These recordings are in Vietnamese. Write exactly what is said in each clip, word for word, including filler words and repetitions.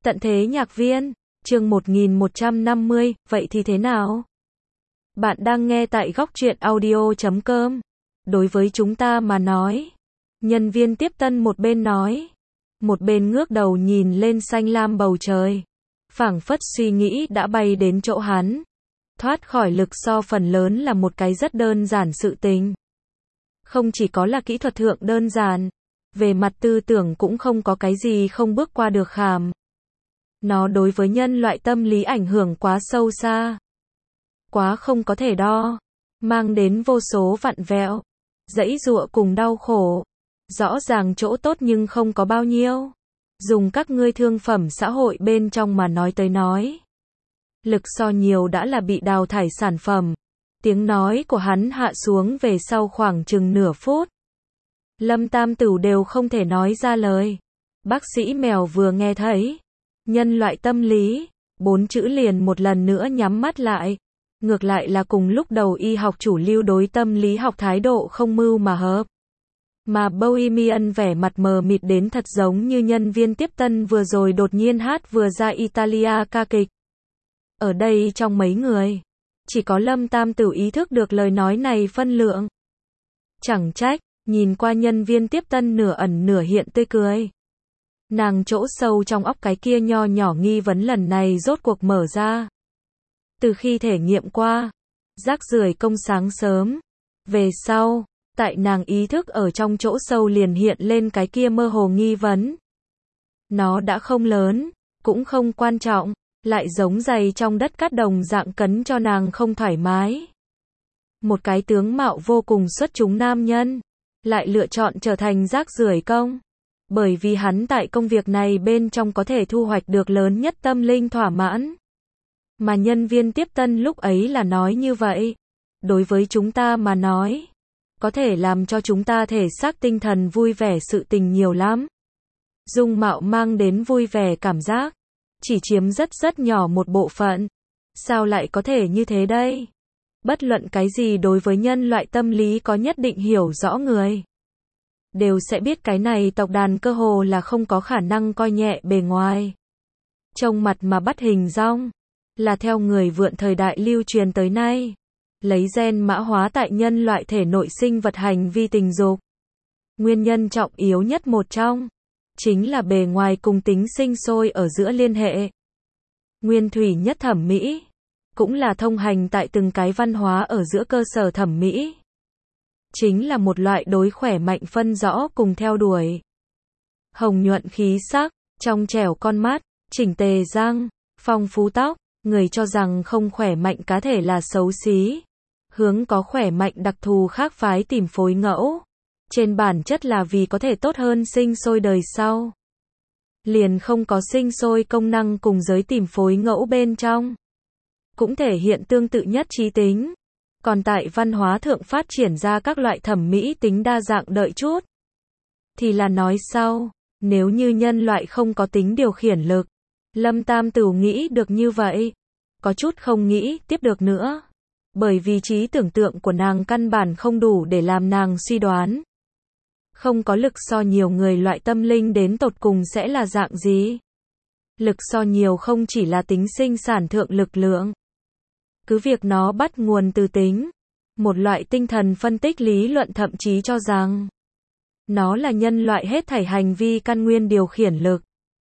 Tận thế nhạc viên, chương một nghìn một trăm năm mươi, vậy thì thế nào? Bạn đang nghe tại góc truyện audio chấm com. Đối với chúng ta mà nói, nhân viên tiếp tân một bên nói, một bên ngước đầu nhìn lên xanh lam bầu trời, phảng phất suy nghĩ đã bay đến chỗ hắn. Thoát khỏi lực so phần lớn là một cái rất đơn giản sự tình. Không chỉ có là kỹ thuật thượng đơn giản, về mặt tư tưởng cũng không có cái gì không bước qua được khảm. Nó đối với nhân loại tâm lý ảnh hưởng quá sâu xa, quá không có thể đo, mang đến vô số vặn vẹo, giãy giụa cùng đau khổ. Rõ ràng chỗ tốt nhưng không có bao nhiêu. Dùng các ngươi thương phẩm xã hội bên trong mà nói tới nói, lực so nhiều đã là bị đào thải sản phẩm. Tiếng nói của hắn hạ xuống về sau khoảng chừng nửa phút. Lâm Tam Tửu đều không thể nói ra lời. Bác sĩ mèo vừa nghe thấy nhân loại tâm lý, bốn chữ liền một lần nữa nhắm mắt lại. Ngược lại là cùng lúc đầu y học chủ lưu đối tâm lý học thái độ không mưu mà hợp. Mà Bohemian vẻ mặt mờ mịt đến thật giống như nhân viên tiếp tân vừa rồi đột nhiên hát vừa ra Italia ca kịch. Ở đây trong mấy người, chỉ có Lâm Tam Tửu ý thức được lời nói này phân lượng. Chẳng trách, nhìn qua nhân viên tiếp tân nửa ẩn nửa hiện tươi cười. Nàng chỗ sâu trong óc cái kia nho nhỏ nghi vấn lần này rốt cuộc mở ra. Từ khi thể nghiệm qua, rác rưởi công sáng sớm, về sau, tại nàng ý thức ở trong chỗ sâu liền hiện lên cái kia mơ hồ nghi vấn. Nó đã không lớn, cũng không quan trọng, lại giống giày trong đất cát đồng dạng cấn cho nàng không thoải mái. Một cái tướng mạo vô cùng xuất chúng nam nhân, lại lựa chọn trở thành rác rưởi công. Bởi vì hắn tại công việc này bên trong có thể thu hoạch được lớn nhất tâm linh thỏa mãn. Mà nhân viên tiếp tân lúc ấy là nói như vậy. Đối với chúng ta mà nói, có thể làm cho chúng ta thể xác tinh thần vui vẻ sự tình nhiều lắm. Dung mạo mang đến vui vẻ cảm giác, chỉ chiếm rất rất nhỏ một bộ phận. Sao lại có thể như thế đây? Bất luận cái gì đối với nhân loại tâm lý có nhất định hiểu rõ người, đều sẽ biết cái này tộc đàn cơ hồ là không có khả năng coi nhẹ bề ngoài. Trông mặt mà bắt hình dong, là theo người vượn thời đại lưu truyền tới nay. Lấy gen mã hóa tại nhân loại thể nội sinh vật hành vi tình dục. Nguyên nhân trọng yếu nhất một trong, chính là bề ngoài cùng tính sinh sôi ở giữa liên hệ. Nguyên thủy nhất thẩm mỹ, cũng là thông hành tại từng cái văn hóa ở giữa cơ sở thẩm mỹ. Chính là một loại đối khỏe mạnh phân rõ cùng theo đuổi. Hồng nhuận khí sắc, trong trẻo con mắt, chỉnh tề răng, phong phú tóc, người cho rằng không khỏe mạnh cá thể là xấu xí. Hướng có khỏe mạnh đặc thù khác phái tìm phối ngẫu. Trên bản chất là vì có thể tốt hơn sinh sôi đời sau. Liền không có sinh sôi công năng cùng giới tìm phối ngẫu bên trong. Cũng thể hiện tương tự nhất trí tính. Còn tại văn hóa thượng phát triển ra các loại thẩm mỹ tính đa dạng đợi chút. Thì là nói sau, nếu như nhân loại không có tính điều khiển lực. Lâm Tam Tửu nghĩ được như vậy. Có chút không nghĩ tiếp được nữa. Bởi vì trí tưởng tượng của nàng căn bản không đủ để làm nàng suy đoán. Không có lực so nhiều người loại tâm linh đến tột cùng sẽ là dạng gì. Lực so nhiều không chỉ là tính sinh sản thượng lực lượng. Cứ việc nó bắt nguồn từ tính. Một loại tinh thần phân tích lý luận thậm chí cho rằng nó là nhân loại hết thảy hành vi căn nguyên điều khiển lực.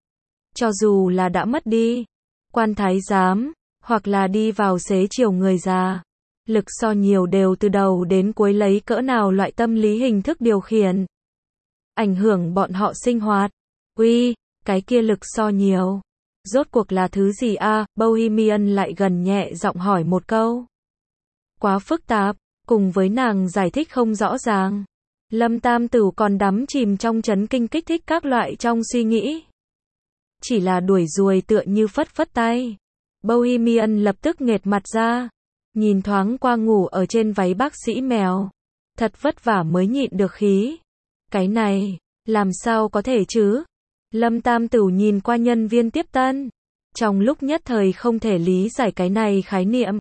Cho dù là đã mất đi quan thái giám, hoặc là đi vào xế chiều người già. Lực so nhiều đều từ đầu đến cuối lấy cỡ nào loại tâm lý hình thức điều khiển. Ảnh hưởng bọn họ sinh hoạt. Uy, cái kia lực so nhiều. Rốt cuộc là thứ gì a? À? Bohemian lại gần nhẹ giọng hỏi một câu. Quá phức tạp, cùng với nàng giải thích không rõ ràng. Lâm Tam Tửu còn đắm chìm trong chấn kinh kích thích các loại trong suy nghĩ. Chỉ là đuổi ruồi tựa như phất phất tay. Bohemian lập tức nghệt mặt ra. Nhìn thoáng qua ngủ ở trên váy bác sĩ mèo. Thật vất vả mới nhịn được khí. Cái này, làm sao có thể chứ? Lâm Tam Tửu nhìn qua nhân viên tiếp tân. Trong lúc nhất thời không thể lý giải cái này khái niệm.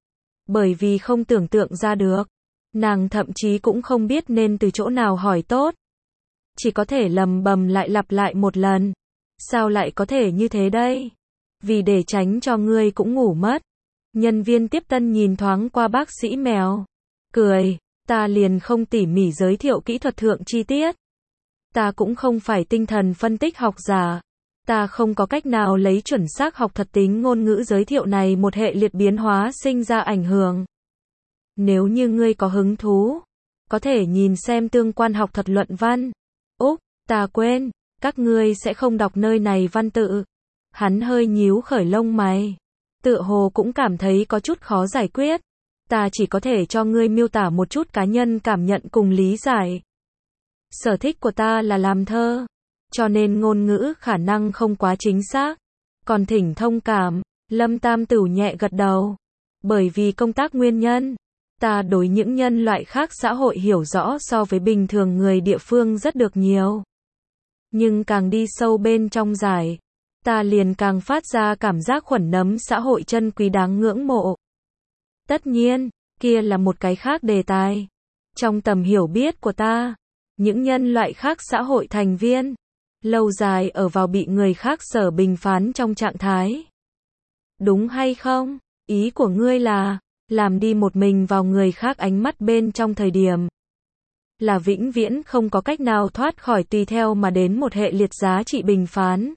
Bởi vì không tưởng tượng ra được. Nàng thậm chí cũng không biết nên từ chỗ nào hỏi tốt. Chỉ có thể lầm bầm lại lặp lại một lần. Sao lại có thể như thế đây? Vì để tránh cho ngươi cũng ngủ mất. Nhân viên tiếp tân nhìn thoáng qua bác sĩ mèo. Cười, ta liền không tỉ mỉ giới thiệu kỹ thuật thượng chi tiết. Ta cũng không phải tinh thần phân tích học giả. Ta không có cách nào lấy chuẩn xác học thuật tính ngôn ngữ giới thiệu này một hệ liệt biến hóa sinh ra ảnh hưởng. Nếu như ngươi có hứng thú, có thể nhìn xem tương quan học thuật luận văn. Úc, ta quên, các ngươi sẽ không đọc nơi này văn tự. Hắn hơi nhíu khởi lông mày. Tựa hồ cũng cảm thấy có chút khó giải quyết. Ta chỉ có thể cho ngươi miêu tả một chút cá nhân cảm nhận cùng lý giải. Sở thích của ta là làm thơ, cho nên ngôn ngữ khả năng không quá chính xác. Còn thỉnh thông cảm, Lâm Tam Tửu nhẹ gật đầu. Bởi vì công tác nguyên nhân, ta đối những nhân loại khác xã hội hiểu rõ so với bình thường người địa phương rất được nhiều. Nhưng càng đi sâu bên trong giải, ta liền càng phát ra cảm giác khuẩn nấm xã hội chân quý đáng ngưỡng mộ. Tất nhiên, kia là một cái khác đề tài. Trong tầm hiểu biết của ta, những nhân loại khác xã hội thành viên, lâu dài ở vào bị người khác sở bình phán trong trạng thái. Đúng hay không? Ý của ngươi là, làm đi một mình vào người khác ánh mắt bên trong thời điểm. Là vĩnh viễn không có cách nào thoát khỏi tùy theo mà đến một hệ liệt giá trị bình phán.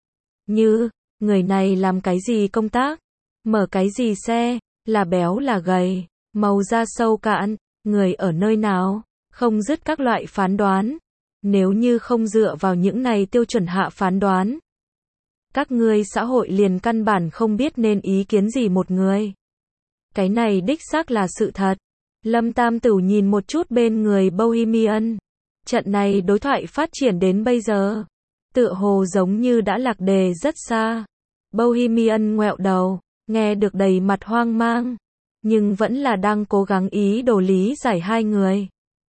Như, người này làm cái gì công tác, mở cái gì xe, là béo là gầy, màu da sâu cạn, người ở nơi nào, không dứt các loại phán đoán. Nếu như không dựa vào những này tiêu chuẩn hạ phán đoán, các ngươi xã hội liền căn bản không biết nên ý kiến gì một người. Cái này đích xác là sự thật. Lâm Tam Tửu nhìn một chút bên người Bohemian. Trận này đối thoại phát triển đến bây giờ, tựa hồ giống như đã lạc đề rất xa. Bohemian ngoẹo đầu, nghe được đầy mặt hoang mang, nhưng vẫn là đang cố gắng ý đồ lý giải hai người.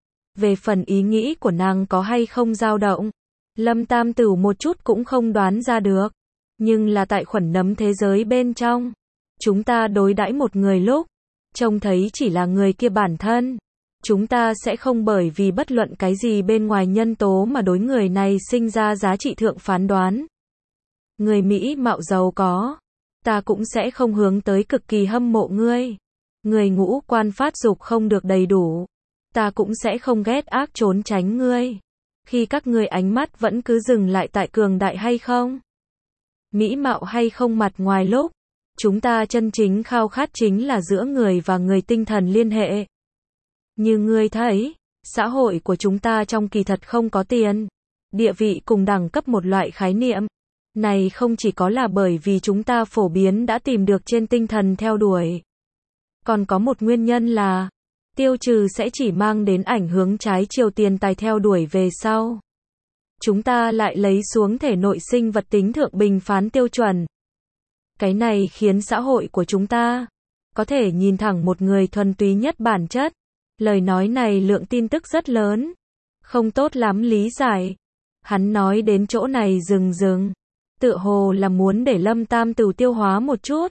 Về phần ý nghĩ của nàng có hay không dao động, Lâm Tam Tửu một chút cũng không đoán ra được. Nhưng là tại khuẩn nấm thế giới bên trong, chúng ta đối đãi một người lúc, trông thấy chỉ là người kia bản thân. Chúng ta sẽ không bởi vì bất luận cái gì bên ngoài nhân tố mà đối người này sinh ra giá trị thượng phán đoán. Người Mỹ mạo giàu có, ta cũng sẽ không hướng tới cực kỳ hâm mộ ngươi. Người ngũ quan phát dục không được đầy đủ, ta cũng sẽ không ghét ác trốn tránh ngươi. Khi các ngươi ánh mắt vẫn cứ dừng lại tại cường đại hay không, mỹ mạo hay không mặt ngoài lúc, chúng ta chân chính khao khát chính là giữa người và người tinh thần liên hệ. Như ngươi thấy, xã hội của chúng ta trong kỳ thật không có tiền, địa vị cùng đẳng cấp một loại khái niệm. Này không chỉ có là bởi vì chúng ta phổ biến đã tìm được trên tinh thần theo đuổi. Còn có một nguyên nhân là, tiêu trừ sẽ chỉ mang đến ảnh hưởng trái chiều tiền tài theo đuổi về sau. Chúng ta lại lấy xuống thể nội sinh vật tính thượng bình phán tiêu chuẩn. Cái này khiến xã hội của chúng ta có thể nhìn thẳng một người thuần túy nhất bản chất. Lời nói này lượng tin tức rất lớn, không tốt lắm lý giải. Hắn nói đến chỗ này dừng dừng, tựa hồ là muốn để Lâm Tam Tửu tiêu hóa một chút.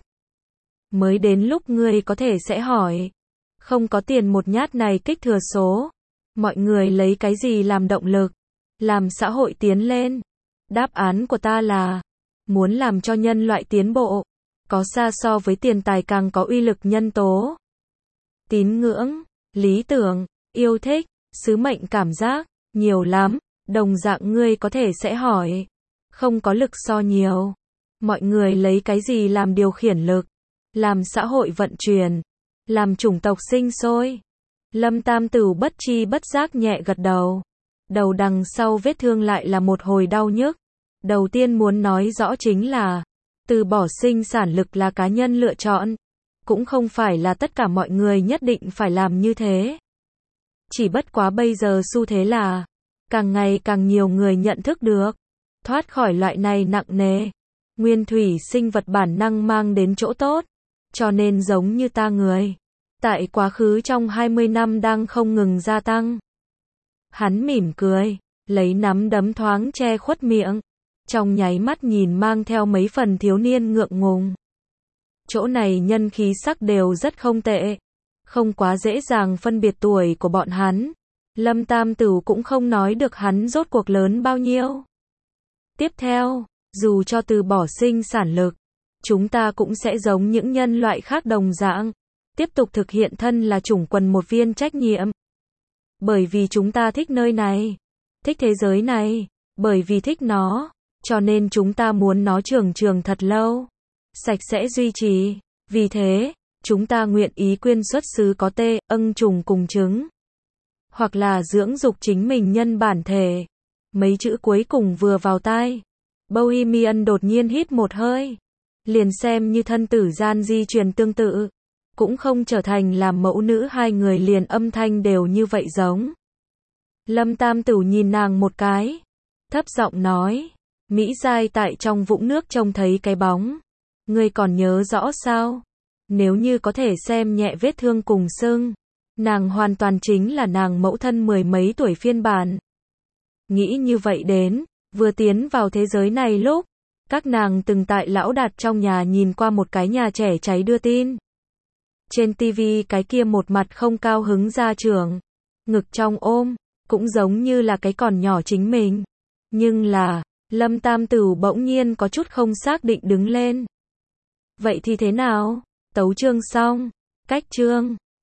Mới đến lúc ngươi có thể sẽ hỏi, không có tiền một nhát này kích thừa số, mọi người lấy cái gì làm động lực, làm xã hội tiến lên? Đáp án của ta là, muốn làm cho nhân loại tiến bộ, có xa so với tiền tài càng có uy lực nhân tố. Tín ngưỡng, lý tưởng, yêu thích, sứ mệnh cảm giác, nhiều lắm. Đồng dạng ngươi có thể sẽ hỏi, không có lực so nhiều, mọi người lấy cái gì làm điều khiển lực, làm xã hội vận chuyển, làm chủng tộc sinh sôi? Lâm Tam Tửu bất chi bất giác nhẹ gật đầu. Đầu đằng sau vết thương lại là một hồi đau nhức. Đầu tiên muốn nói rõ chính là, từ bỏ sinh sản lực là cá nhân lựa chọn, cũng không phải là tất cả mọi người nhất định phải làm như thế. Chỉ bất quá bây giờ xu thế là, càng ngày càng nhiều người nhận thức được, thoát khỏi loại này nặng nề, nguyên thủy sinh vật bản năng mang đến chỗ tốt, cho nên giống như ta người, tại quá khứ trong hai mươi năm đang không ngừng gia tăng. Hắn mỉm cười, lấy nắm đấm thoáng che khuất miệng, trong nháy mắt nhìn mang theo mấy phần thiếu niên ngượng ngùng. Chỗ này nhân khí sắc đều rất không tệ, không quá dễ dàng phân biệt tuổi của bọn hắn. Lâm Tam Tửu cũng không nói được hắn rốt cuộc lớn bao nhiêu. Tiếp theo, Dù cho từ bỏ sinh sản lực, chúng ta cũng sẽ giống những nhân loại khác đồng dạng, tiếp tục thực hiện thân là chủng quần một viên trách nhiệm. Bởi vì chúng ta thích nơi này, thích thế giới này, bởi vì thích nó, cho nên chúng ta muốn nó trường trường thật lâu, sạch sẽ duy trì. Vì thế, chúng ta nguyện ý quyên xuất xứ có tê, âng trùng cùng trứng. Hoặc là dưỡng dục chính mình nhân bản thể. Mấy chữ cuối cùng vừa vào tai. Bohemian đột nhiên hít một hơi. Liền xem như thân tử gian di truyền tương tự. Cũng không trở thành làm mẫu nữ hai người liền âm thanh đều như vậy giống. Lâm Tam Tửu nhìn nàng một cái. Thấp giọng nói. Mỹ Giai tại trong vũng nước trông thấy cái bóng. Ngươi còn nhớ rõ sao? Nếu như có thể xem nhẹ vết thương cùng sưng. Nàng hoàn toàn chính là nàng mẫu thân mười mấy tuổi phiên bản. Nghĩ như vậy đến, vừa tiến vào thế giới này lúc, các nàng từng tại Lão Đạt trong nhà nhìn qua một cái nhà trẻ cháy đưa tin. Trên tivi cái kia một mặt không cao hứng gia trưởng, ngực trong ôm, cũng giống như là cái còn nhỏ chính mình. Nhưng là, Lâm Tam Tửu bỗng nhiên có chút không xác định đứng lên. Vậy thì thế nào? Tấu chương xong. Cách chương.